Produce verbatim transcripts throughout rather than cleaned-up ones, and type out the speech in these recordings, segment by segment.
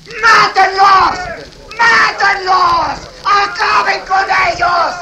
¡Mátenlos! ¡Mátenlos! ¡Acaben con ellos!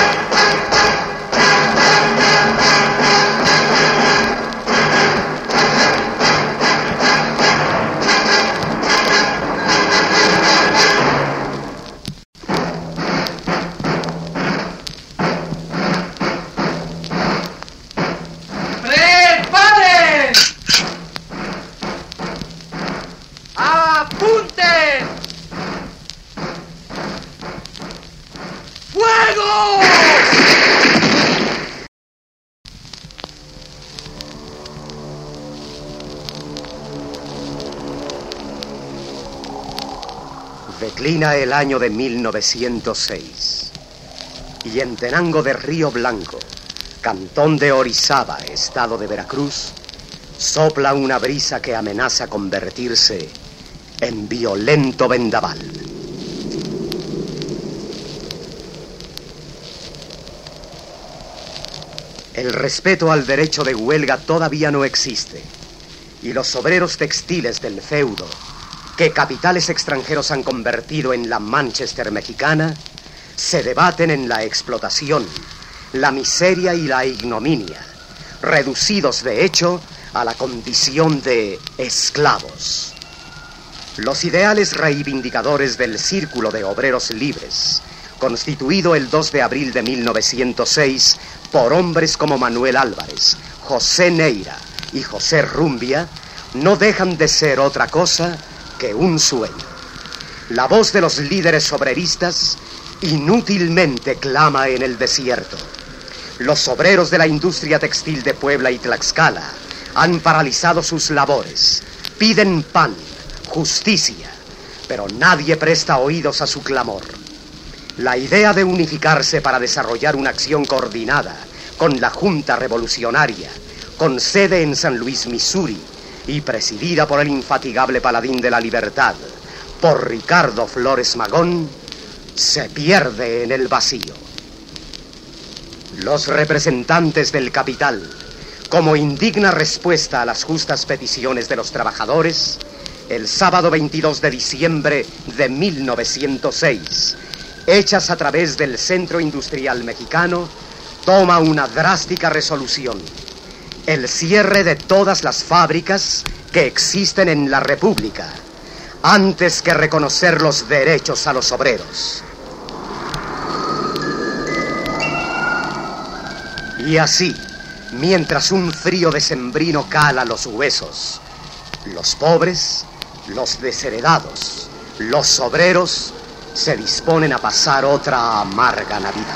Declina el año de mil novecientos seis y en Tenango de Río Blanco, cantón de Orizaba, estado de Veracruz, sopla una brisa que amenaza convertirse en violento vendaval. El respeto al derecho de huelga todavía no existe, y los obreros textiles del feudo, que capitales extranjeros han convertido en la Manchester mexicana, se debaten en la explotación, la miseria y la ignominia, reducidos de hecho a la condición de esclavos. Los ideales reivindicadores del Círculo de Obreros Libres, constituido el dos de abril de mil novecientos seis por hombres como Manuel Álvarez, José Neira y José Rumbia, no dejan de ser otra cosa que un sueño. La voz de los líderes obreristas inútilmente clama en el desierto. Los obreros de la industria textil de Puebla y Tlaxcala han paralizado sus labores, piden pan, justicia, pero nadie presta oídos a su clamor. La idea de unificarse para desarrollar una acción coordinada con la Junta Revolucionaria, con sede en San Luis, Missouri, y presidida por el infatigable paladín de la libertad, por Ricardo Flores Magón, se pierde en el vacío. Los representantes del capital, como indigna respuesta a las justas peticiones de los trabajadores, el sábado veintidós de diciembre de mil novecientos seis, hechas a través del Centro Industrial Mexicano, toma una drástica resolución: el cierre de todas las fábricas que existen en la República, antes que reconocer los derechos a los obreros. Y así, mientras un frío decembrino cala los huesos, los pobres, los desheredados, los obreros se disponen a pasar otra amarga Navidad.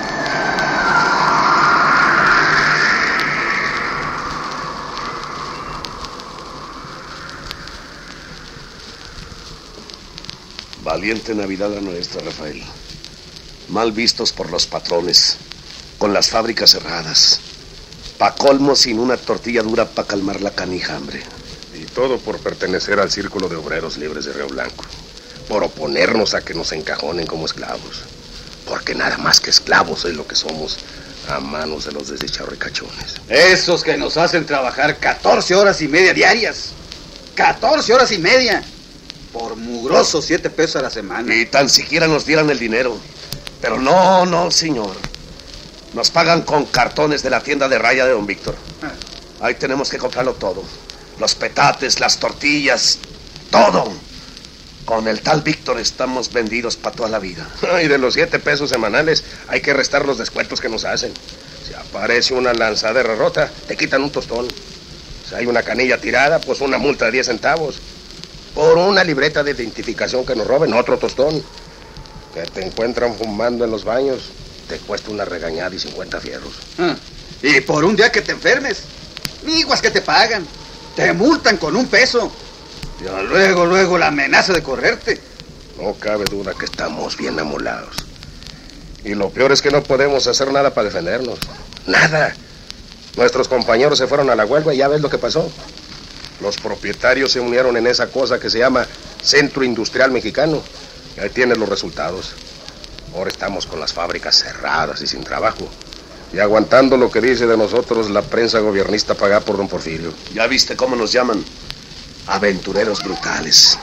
Valiente Navidad la nuestra, Rafael. Mal vistos por los patrones, con las fábricas cerradas, pa' colmo sin una tortilla dura pa' calmar la canija hambre. Y todo por pertenecer al Círculo de Obreros Libres de Río Blanco, por oponernos a que nos encajonen como esclavos, porque nada más que esclavos es lo que somos a manos de los desdichados ricachones. Esos que nos hacen trabajar catorce horas y media diarias, catorce horas y media, por mugrosos siete pesos a la semana. Y tan siquiera nos dieran el dinero. Pero no, no, señor. Nos pagan con cartones de la tienda de raya de don Víctor. Ahí tenemos que comprarlo todo. Los petates, las tortillas, todo. Con el tal Víctor estamos vendidos para toda la vida. Y de los siete pesos semanales hay que restar los descuentos que nos hacen. Si aparece una lanzadera rota, te quitan un tostón. Si hay una canilla tirada, pues una multa de diez centavos. Por una libreta de identificación que nos roben, otro tostón. Que te encuentran fumando en los baños, te cuesta una regañada y cincuenta fierros. Ah, y por un día que te enfermes, miguas que te pagan, te multan con un peso. Y luego, luego la amenaza de correrte. No cabe duda que estamos bien amolados. Y lo peor es que no podemos hacer nada para defendernos. Nada. Nuestros compañeros se fueron a la huelga y ya ves lo que pasó. Los propietarios se unieron en esa cosa que se llama Centro Industrial Mexicano. Y ahí tienen los resultados. Ahora estamos con las fábricas cerradas y sin trabajo. Y aguantando lo que dice de nosotros la prensa gobiernista pagada por don Porfirio. ¿Ya viste cómo nos llaman? Aventureros brutales.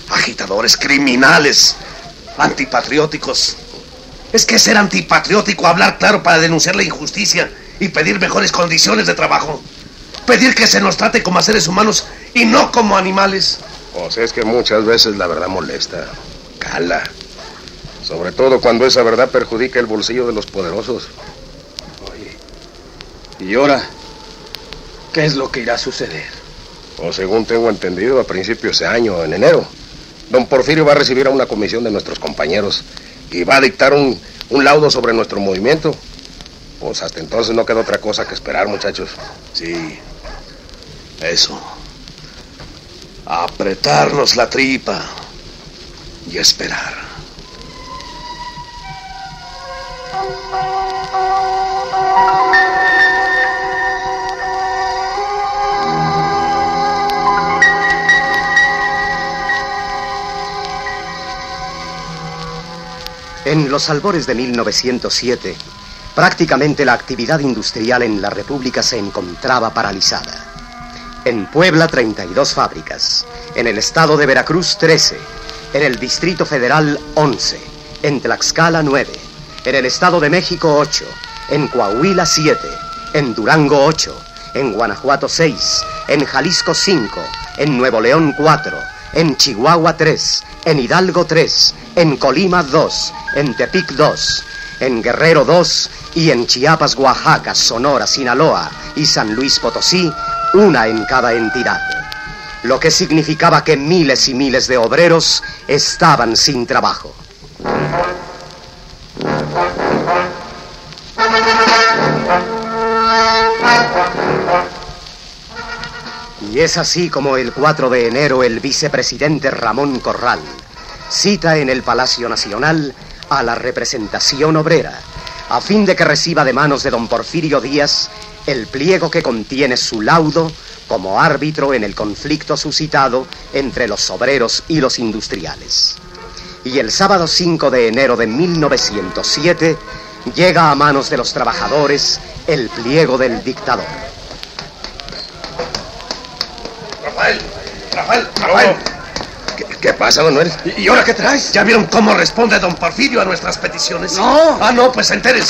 agitadores, criminales, antipatrióticos. Es que ser antipatriótico, hablar claro para denunciar la injusticia y pedir mejores condiciones de trabajo. Pedir que se nos trate como a seres humanos y no como animales. O sea, es que muchas veces la verdad molesta, cala. Sobre todo cuando esa verdad perjudica el bolsillo de los poderosos. Oye, ¿y ahora qué es lo que irá a suceder? O según tengo entendido, a principios de año, en enero, don Porfirio va a recibir a una comisión de nuestros compañeros y va a dictar un, un laudo sobre nuestro movimiento. Pues hasta entonces no queda otra cosa que esperar, muchachos. Sí, eso. Apretarnos la tripa y esperar. En los albores de mil novecientos siete, prácticamente la actividad industrial en la República se encontraba paralizada. En Puebla, treinta y dos fábricas. En el estado de Veracruz, trece. En el Distrito Federal, once. En Tlaxcala, nueve. En el Estado de México, ocho. En Coahuila, siete. En Durango, ocho. En Guanajuato, seis. En Jalisco, cinco. En Nuevo León, cuatro. En Chihuahua, tres. En Hidalgo, tres. En Colima, dos. En Tepic, dos. En Guerrero, dos. Y en Chiapas, Oaxaca, Sonora, Sinaloa y San Luis Potosí, una en cada entidad. Lo que significaba que miles y miles de obreros estaban sin trabajo. Y es así como el cuatro de enero el vicepresidente Ramón Corral cita en el Palacio Nacional a la representación obrera, a fin de que reciba de manos de don Porfirio Díaz el pliego que contiene su laudo como árbitro en el conflicto suscitado entre los obreros y los industriales. Y el sábado cinco de enero de mil novecientos siete llega a manos de los trabajadores el pliego del dictador. Rafael, Rafael, Rafael. ¿Qué, qué pasa, Manuel? ¿Y, ¿Y ahora qué traes? ¿Ya vieron cómo responde don Porfirio a nuestras peticiones? No. Ah, no, pues entérense.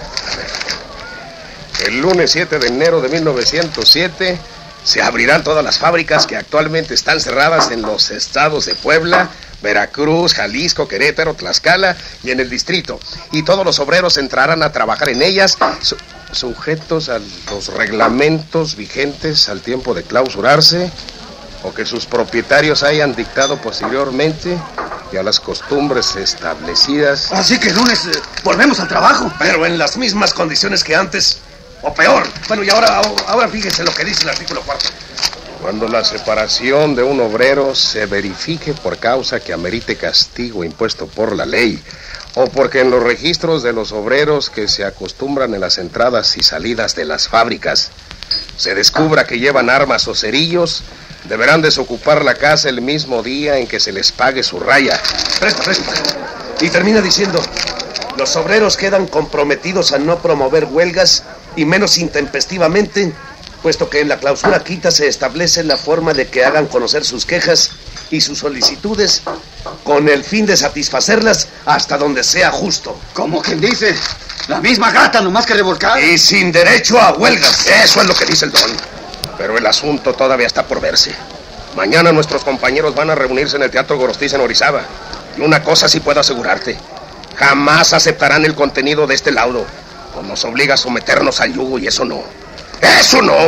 El lunes siete de enero de mil novecientos siete se abrirán todas las fábricas que actualmente están cerradas en los estados de Puebla, Veracruz, Jalisco, Querétaro, Tlaxcala y en el distrito. Y todos los obreros entrarán a trabajar en ellas, su sujetos a los reglamentos vigentes al tiempo de clausurarse o que sus propietarios hayan dictado posteriormente y a las costumbres establecidas. Así que el lunes eh, volvemos al trabajo. Pero en las mismas condiciones que antes, o peor. Bueno, y ahora, ahora fíjense lo que dice el artículo cuarto. Cuando la separación de un obrero se verifique por causa que amerite castigo impuesto por la ley, o porque en los registros de los obreros que se acostumbran en las entradas y salidas de las fábricas se descubra que llevan armas o cerillos, deberán desocupar la casa el mismo día en que se les pague su raya. Presta, presta. Y termina diciendo: los obreros quedan comprometidos a no promover huelgas y menos intempestivamente, puesto que en la clausura quinta se establece la forma de que hagan conocer sus quejas y sus solicitudes con el fin de satisfacerlas hasta donde sea justo. Como quien dice, la misma gata, nomás que revolcada. Y sin derecho a huelgas. Eso es lo que dice el don. Pero el asunto todavía está por verse. Mañana nuestros compañeros van a reunirse en el Teatro Gorostiza en Orizaba. Y una cosa sí puedo asegurarte: jamás aceptarán el contenido de este laudo, pues nos obliga a someternos al yugo y eso no. ¡Eso no!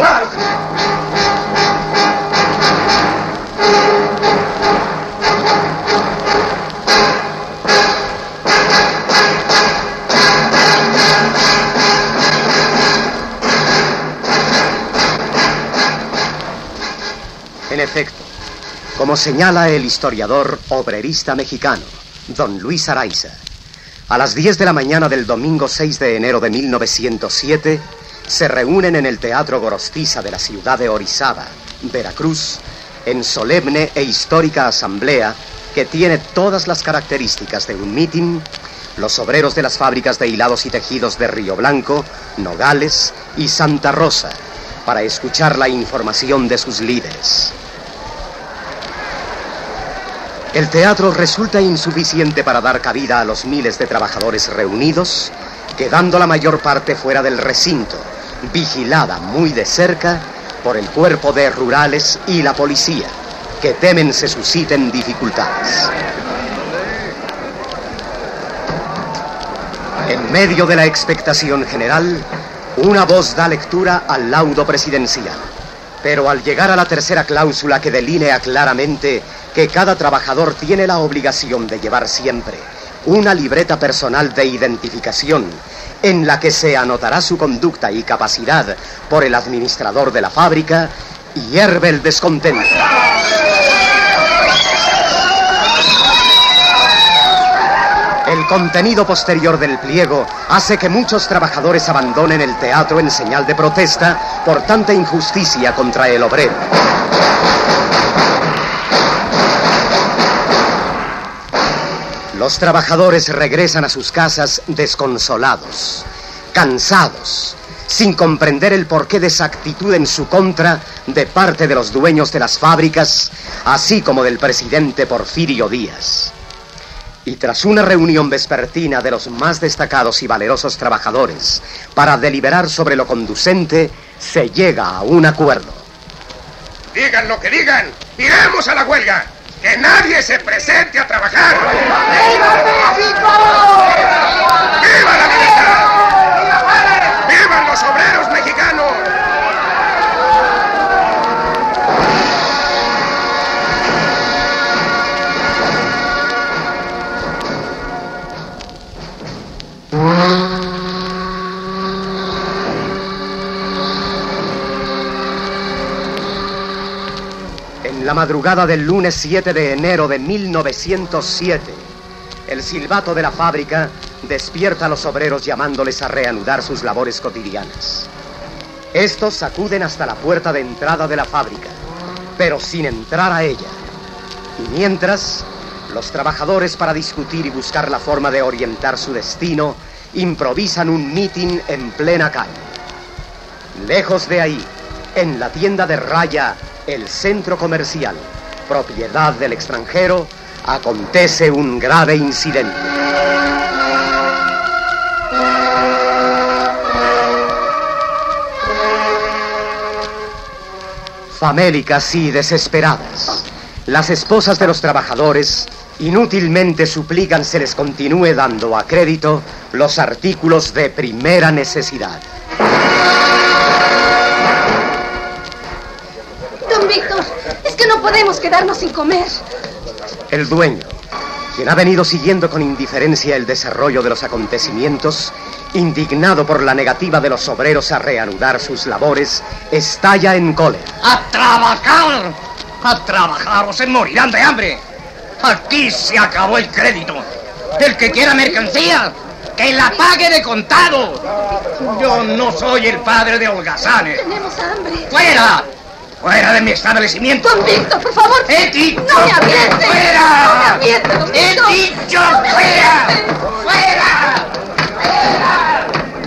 En efecto, como señala el historiador obrerista mexicano, don Luis Araiza, a las diez de la mañana del domingo seis de enero de mil novecientos siete, se reúnen en el Teatro Gorostiza de la ciudad de Orizaba, Veracruz, en solemne e histórica asamblea que tiene todas las características de un mitin, los obreros de las fábricas de hilados y tejidos de Río Blanco, Nogales y Santa Rosa, para escuchar la información de sus líderes. El teatro resulta insuficiente para dar cabida a los miles de trabajadores reunidos, quedando la mayor parte fuera del recinto, vigilada muy de cerca por el cuerpo de rurales y la policía, que temen se susciten dificultades. En medio de la expectación general, una voz da lectura al laudo presidencial. Pero al llegar a la tercera cláusula que delinea claramente que cada trabajador tiene la obligación de llevar siempre una libreta personal de identificación en la que se anotará su conducta y capacidad por el administrador de la fábrica, hierve el descontento. El contenido posterior del pliego hace que muchos trabajadores abandonen el teatro en señal de protesta por tanta injusticia contra el obrero. Los trabajadores regresan a sus casas desconsolados, cansados, sin comprender el porqué de esa actitud en su contra de parte de los dueños de las fábricas, así como del presidente Porfirio Díaz. Y tras una reunión vespertina de los más destacados y valerosos trabajadores para deliberar sobre lo conducente, se llega a un acuerdo. Digan lo que digan, iremos a la huelga. ¡Que nadie se presente a trabajar! ¡Viva México! ¡Viva la libertad! ¡Vivan los obreros mexicanos! En la madrugada del lunes siete de enero de mil novecientos siete, el silbato de la fábrica despierta a los obreros llamándoles a reanudar sus labores cotidianas. Estos acuden hasta la puerta de entrada de la fábrica, pero sin entrar a ella. Y mientras, los trabajadores, para discutir y buscar la forma de orientar su destino, improvisan un mitin en plena calle. Lejos de ahí, en la tienda de Raya, el centro comercial, propiedad del extranjero, acontece un grave incidente. Famélicas y desesperadas, las esposas de los trabajadores inútilmente suplican se les continúe dando a crédito los artículos de primera necesidad. Don Víctor, es que no podemos quedarnos sin comer. El dueño, quien ha venido siguiendo con indiferencia el desarrollo de los acontecimientos, indignado por la negativa de los obreros a reanudar sus labores, estalla en cólera. ¡A trabajar! ¡A trabajar o se morirán de hambre! Aquí se acabó el crédito. El que quiera mercancía, que la pague de contado. Yo no soy el padre de holgazanes. Tenemos hambre. ¡Fuera! ¡Fuera de mi establecimiento! Don Víctor, por favor. ¡He dicho ¡No me aviente! fuera! ¡No me aviente, don ¡He Víctor! dicho ¡No me fuera! aviente! ¡Fuera! ¡Fuera!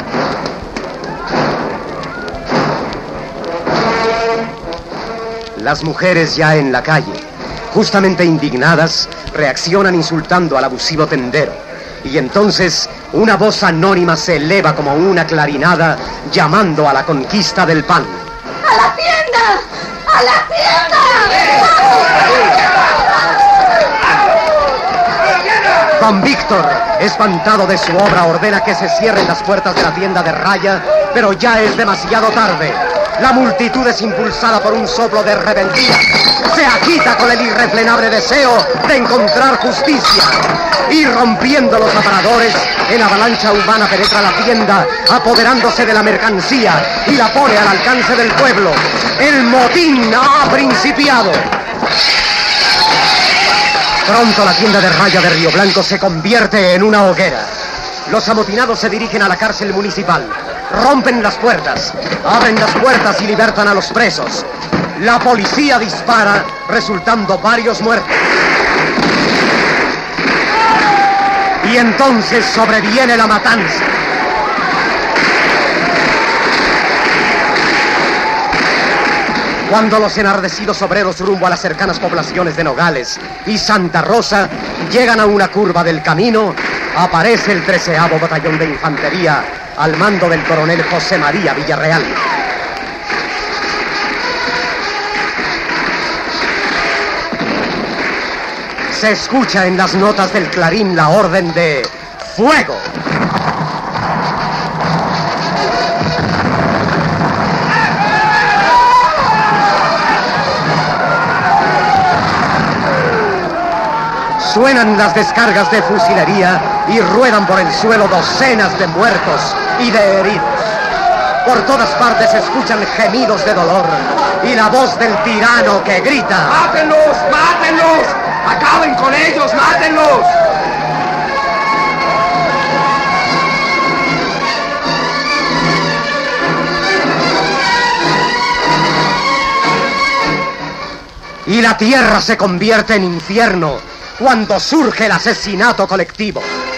Las mujeres ya en la calle, justamente indignadas, reaccionan insultando al abusivo tendero. Y entonces una voz anónima se eleva como una clarinada llamando a la conquista del pan. ¡A la tienda! ¡A la tienda! Don Víctor, espantado de su obra, ordena que se cierren las puertas de la tienda de Raya, pero ya es demasiado tarde. La multitud es impulsada por un soplo de rebeldía. Se agita con el irrefrenable deseo de encontrar justicia. Y rompiendo los aparadores, en avalancha humana penetra la tienda, apoderándose de la mercancía y la pone al alcance del pueblo. El motín ha principiado. Pronto la tienda de Raya de Río Blanco se convierte en una hoguera. Los amotinados se dirigen a la cárcel municipal. Rompen las puertas, abren las puertas y libertan a los presos. La policía dispara, resultando varios muertos. Y entonces sobreviene la matanza. Cuando los enardecidos obreros rumbo a las cercanas poblaciones de Nogales y Santa Rosa llegan a una curva del camino, aparece el treceavo Batallón de Infantería al mando del coronel José María Villarreal. Se escucha en las notas del clarín la orden de ¡fuego! Suenan las descargas de fusilería y ruedan por el suelo docenas de muertos y de heridos. Por todas partes se escuchan gemidos de dolor y la voz del tirano que grita: ¡Mátenlos! ¡Mátenlos! ¡Acaben con ellos! ¡Mátenlos! Y la tierra se convierte en infierno cuando surge el asesinato colectivo.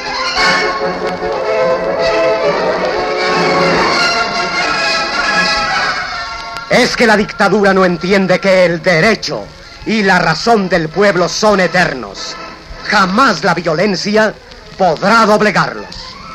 Es que la dictadura no entiende que el derecho y la razón del pueblo son eternos. Jamás la violencia podrá doblegarlos.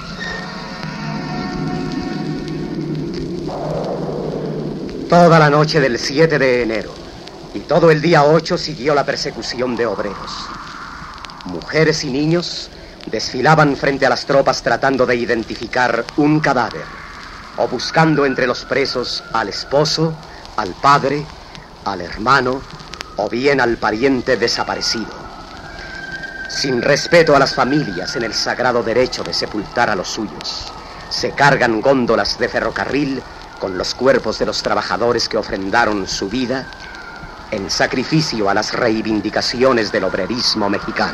Toda la noche del siete de enero y todo el día ocho siguió la persecución de obreros. Mujeres y niños desfilaban frente a las tropas tratando de identificar un cadáver o buscando entre los presos al esposo, al padre, al hermano o bien al pariente desaparecido. Sin respeto a las familias en el sagrado derecho de sepultar a los suyos, se cargan góndolas de ferrocarril con los cuerpos de los trabajadores que ofrendaron su vida en sacrificio a las reivindicaciones del obrerismo mexicano.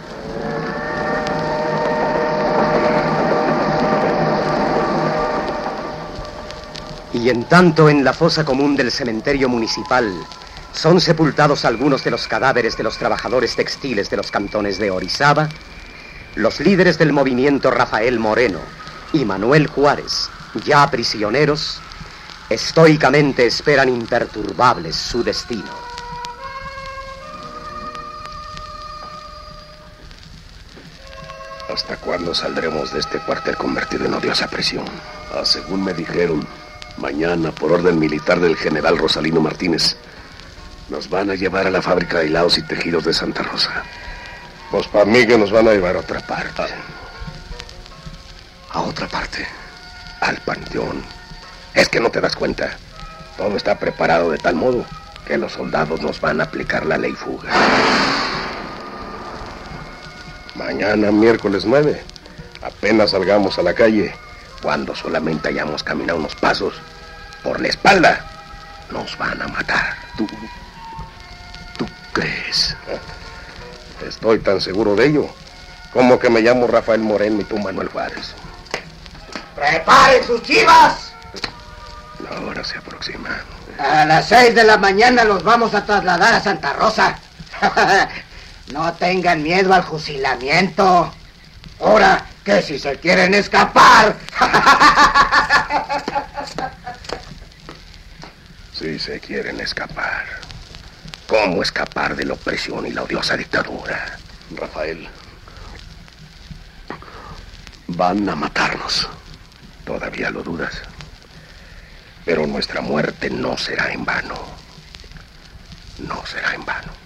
Y en tanto en la fosa común del cementerio municipal son sepultados algunos de los cadáveres de los trabajadores textiles de los cantones de Orizaba, los líderes del movimiento Rafael Moreno y Manuel Juárez, ya prisioneros, estoicamente esperan imperturbables su destino. ¿Hasta cuándo saldremos de este cuartel convertido en odiosa prisión? Ah, según me dijeron, mañana, por orden militar del general Rosalino Martínez, nos van a llevar a la fábrica de hilados y tejidos de Santa Rosa. Pues para mí que nos van a llevar a otra parte. ¿A otra parte? Al panteón. Es que no te das cuenta. Todo está preparado de tal modo que los soldados nos van a aplicar la ley fuga. Mañana, miércoles nueve, apenas salgamos a la calle, cuando solamente hayamos caminado unos pasos por la espalda, nos van a matar. ¿Tú, tú crees? Estoy tan seguro de ello como que me llamo Rafael Moreno y tú Manuel Juárez. ¡Preparen sus chivas! La hora se aproxima. A las seis de la mañana los vamos a trasladar a Santa Rosa. No tengan miedo al fusilamiento. Ahora que si se quieren escapar. Si se quieren escapar. ¿Cómo escapar de la opresión y la odiosa dictadura? Rafael, van a matarnos. ¿Todavía lo dudas? Pero nuestra muerte no será en vano. No será en vano.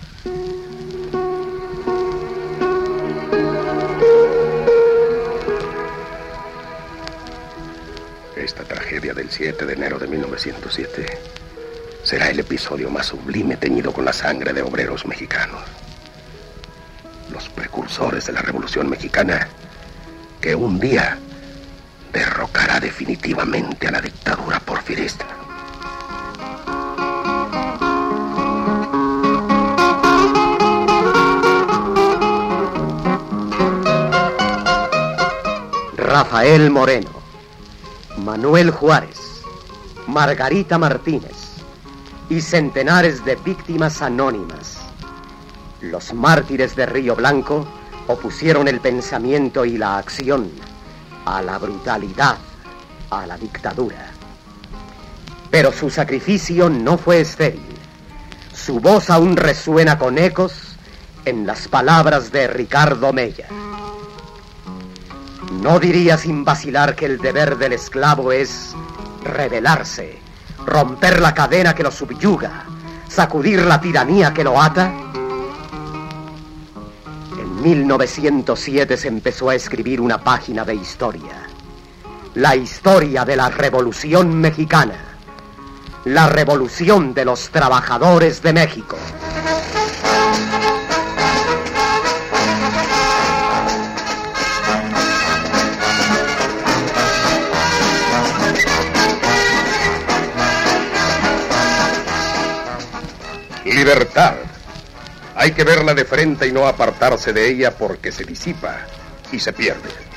Esta tragedia del siete de enero de mil novecientos siete será el episodio más sublime teñido con la sangre de obreros mexicanos. Los precursores de la Revolución Mexicana, que un día derrocará definitivamente a la dictadura porfirista. Rafael Moreno, Manuel Juárez, Margarita Martínez y centenares de víctimas anónimas. Los mártires de Río Blanco opusieron el pensamiento y la acción a la brutalidad, a la dictadura. Pero su sacrificio no fue estéril. Su voz aún resuena con ecos en las palabras de Ricardo Mella. No diría sin vacilar que el deber del esclavo es rebelarse, romper la cadena que lo subyuga, sacudir la tiranía que lo ata. En mil novecientos siete se empezó a escribir una página de historia. La historia de la Revolución Mexicana. La revolución de los trabajadores de México. Libertad. Hay que verla de frente y no apartarse de ella porque se disipa y se pierde.